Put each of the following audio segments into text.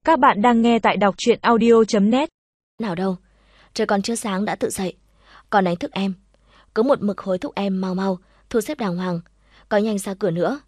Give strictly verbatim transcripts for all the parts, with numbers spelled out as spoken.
Các bạn đang nghe tại đọc truyện audio chấm net. Nào đâu, trời còn chưa sáng đã tự dậy, còn đánh thức em. Cứ một mực hối thúc em mau mau, thu xếp đàng hoàng, có nhanh ra cửa nữa.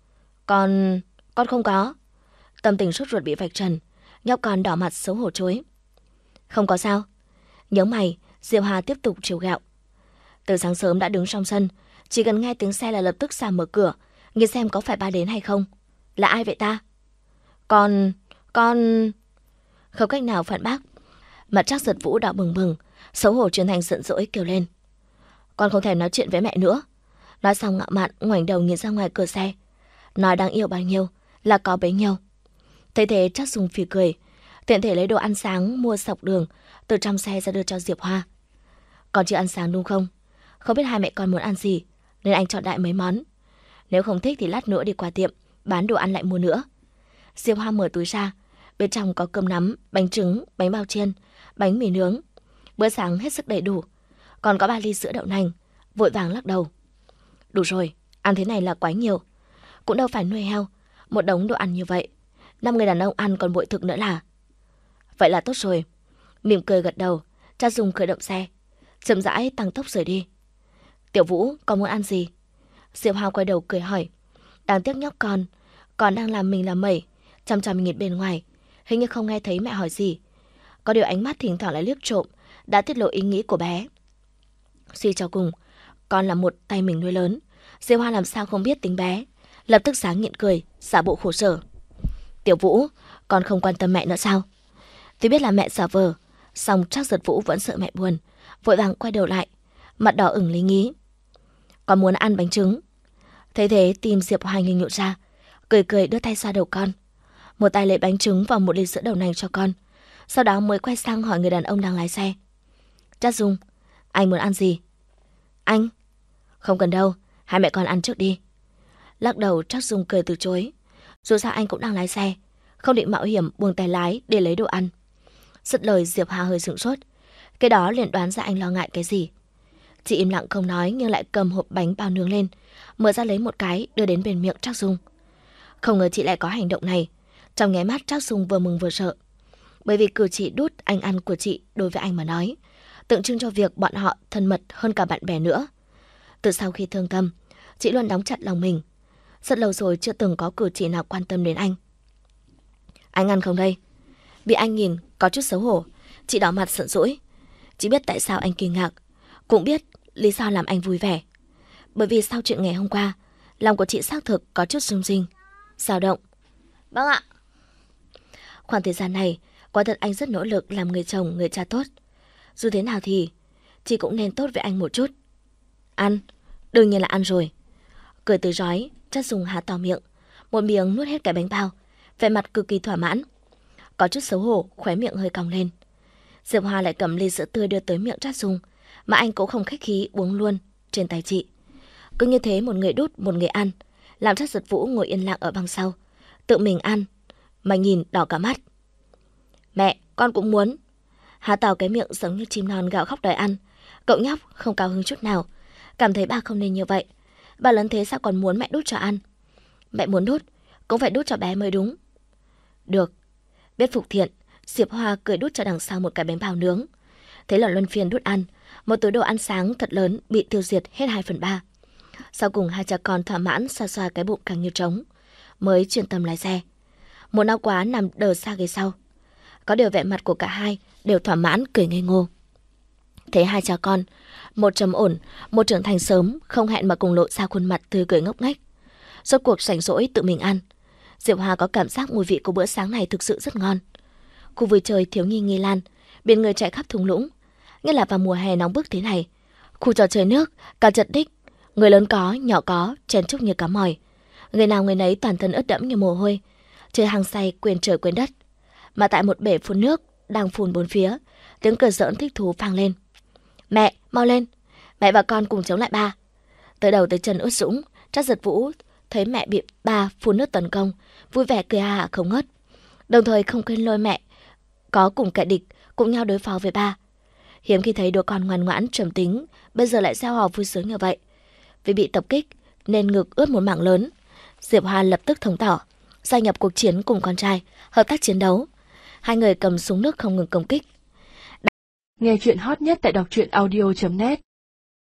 Con... con không có. Tâm tình sốt ruột bị vạch trần, nhóc con đỏ mặt xấu hổ chối. Không có sao. Nhớ mày, Diệu Hà tiếp tục trêu ghẹo. Từ sáng sớm đã đứng trong sân, chỉ cần nghe tiếng xe là lập tức ra mở cửa, nghe xem có phải ba đến hay không. Là ai vậy ta? Con... con... Không cách nào phản bác. Mặt Trác Giật Vũ đỏ bừng bừng, xấu hổ chuyển thành giận dỗi kêu lên. Con không thèm nói chuyện với mẹ nữa. Nói xong ngạo mạn ngoảnh đầu nhìn ra ngoài cửa xe. Nói đáng yêu bao nhiêu là có bấy nhiêu. Thấy thế Trác Dung phì cười, tiện thể lấy đồ ăn sáng mua sọc đường từ trong xe ra đưa cho Diệp Hoa. Con chưa ăn sáng đúng không? Không biết hai mẹ con muốn ăn gì nên anh chọn đại mấy món. Nếu không thích thì lát nữa đi qua tiệm bán đồ ăn lại mua nữa. Diệp Hoa mở túi ra, bên trong có cơm nắm, bánh trứng, bánh bao chiên, bánh mì nướng. Bữa sáng hết sức đầy đủ, còn có ba ly sữa đậu nành. Vội vàng lắc đầu. Đủ rồi, ăn thế này là quá nhiều. Cũng đâu phải nuôi heo, một đống đồ ăn như vậy, năm người đàn ông ăn còn bội thực nữa là. Vậy là tốt rồi. Mỉm cười gật đầu, Trác Dung khởi động xe, chậm rãi tăng tốc rời đi. Tiểu Vũ, con muốn ăn gì? Diệp Hoa quay đầu cười hỏi. Đáng tiếc nhóc con, còn đang làm mình làm mẩy, chăm chăm nhìn bên ngoài, hình như không nghe thấy mẹ hỏi gì. Có điều ánh mắt thỉnh thoảng lại liếc trộm đã tiết lộ ý nghĩ của bé. Suy cho cùng, con là một tay mình nuôi lớn, Diệp Hoa làm sao không biết tính bé, lập tức sáng nhịn cười, giả bộ khổ sở. Tiểu Vũ, con không quan tâm mẹ nữa sao? Tuy biết là mẹ giả vờ, song Trác Giật Vũ vẫn sợ mẹ buồn, vội vàng quay đầu lại, mặt đỏ ửng lý nhí. Con muốn ăn bánh trứng. Thấy thế tim Diệp Hoa ngừng nhộn ra, cười cười đưa tay xoa đầu con, một tay lấy bánh trứng và một ly sữa đậu nành cho con, sau đó mới quay sang hỏi người đàn ông đang lái xe. Trác Dung, anh muốn ăn gì? Anh? Không cần đâu, hai mẹ con ăn trước đi. Lắc đầu Trác Dung cười từ chối. Dù sao anh cũng đang lái xe, không định mạo hiểm buông tay lái để lấy đồ ăn. Dứt lời Diệp Hà hơi sửng sốt, cái đó liền đoán ra anh lo ngại cái gì. Chị im lặng không nói nhưng lại cầm hộp bánh bao nướng lên, mở ra lấy một cái đưa đến bên miệng Trác Dung. Không ngờ chị lại có hành động này. Trong nháy mắt Trác Dung vừa mừng vừa sợ, bởi vì cử chỉ đút anh ăn của chị đối với anh mà nói tượng trưng cho việc bọn họ thân mật hơn cả bạn bè nữa. Từ sau khi thương tâm, chị luôn đóng chặt lòng mình, rất lâu rồi chưa từng có cử chỉ nào quan tâm đến anh. Anh ăn không đây? Bị anh nhìn có chút xấu hổ, chị đỏ mặt giận dỗi. Chị biết tại sao anh kinh ngạc, cũng biết lý do làm anh vui vẻ. Bởi vì sau chuyện ngày hôm qua, lòng của chị xác thực có chút rung rinh, dao động. Vâng ạ. Khoảng thời gian này, quả thật anh rất nỗ lực làm người chồng, người cha tốt. Dù thế nào thì chị cũng nên tốt với anh một chút. Ăn, đương nhiên là ăn rồi. Cười từ rói, Trác Dung há to miệng, một miếng nuốt hết cái bánh bao, vẻ mặt cực kỳ thỏa mãn. Có chút xấu hổ, khóe miệng hơi cong lên. Diệp Hoa lại cầm ly sữa tươi đưa tới miệng Trác Dung, mà anh cũng không khách khí uống luôn trên tay chị. Cứ như thế một người đút một người ăn, làm Trác Giật Vũ ngồi yên lặng ở băng sau, tự mình ăn mà nhìn đỏ cả mắt. Mẹ, con cũng muốn. Há to cái miệng giống như chim non gào khóc đòi ăn. Cậu nhóc không cao hứng chút nào, cảm thấy ba không nên như vậy. Ba lớn thế sao còn muốn mẹ đút cho ăn? Mẹ muốn đút cũng phải đút cho bé mới đúng. Được. Biết phục thiện, Diệp Hoa cười đút cho đằng sau một cái bánh bao nướng. Thế là luân phiên đút ăn, một túi đồ ăn sáng thật lớn bị tiêu diệt hết hai phần ba. Sau cùng hai cha con thỏa mãn xoa xoa cái bụng càng như trống, mới chuyên tâm lái xe. Một nao quá nằm đờ xa ghế sau. Có điều vẻ mặt của cả hai đều thỏa mãn cười ngây ngô. Thấy hai cha con, một trầm ổn, một trưởng thành sớm, không hẹn mà cùng lộ ra khuôn mặt tươi cười ngốc nghếch. Rốt cuộc rảnh rỗi tự mình ăn, Diệp Hoa có cảm giác mùi vị của bữa sáng này thực sự rất ngon. Khu vui chơi thiếu nhi Nghi Lan, biển người chạy khắp thung lũng, nhất là vào mùa hè nóng bức thế này. Khu trò chơi nước, cả chật đích, người lớn có, nhỏ có, chen chúc như cá mòi. Người nào người nấy toàn thân ướt đẫm như mồ hôi, chơi hăng say quên trời quên đất. Mà tại một bể phun nước đang phun bốn phía, tiếng cười giỡn thích thú vang lên. Mẹ, mau lên, mẹ và con cùng chống lại ba. Tới đầu tới chân ướt sũng, Trác Giật Vũ thấy mẹ bị ba phun nước tấn công, vui vẻ cười ha hả không ngớt. Đồng thời không quên lôi mẹ có cùng kẻ địch cùng nhau đối phó với ba. Hiếm khi thấy đứa con ngoan ngoãn trầm tính bây giờ lại gieo hò vui sướng như vậy. Vì bị tập kích nên ngực ướt một mảng lớn, Diệp Hoa lập tức thông tỏ gia nhập cuộc chiến cùng con trai, hợp tác chiến đấu. Hai người cầm súng nước không ngừng công kích. Nghe chuyện hot nhất tại đọc truyện audio chấm net.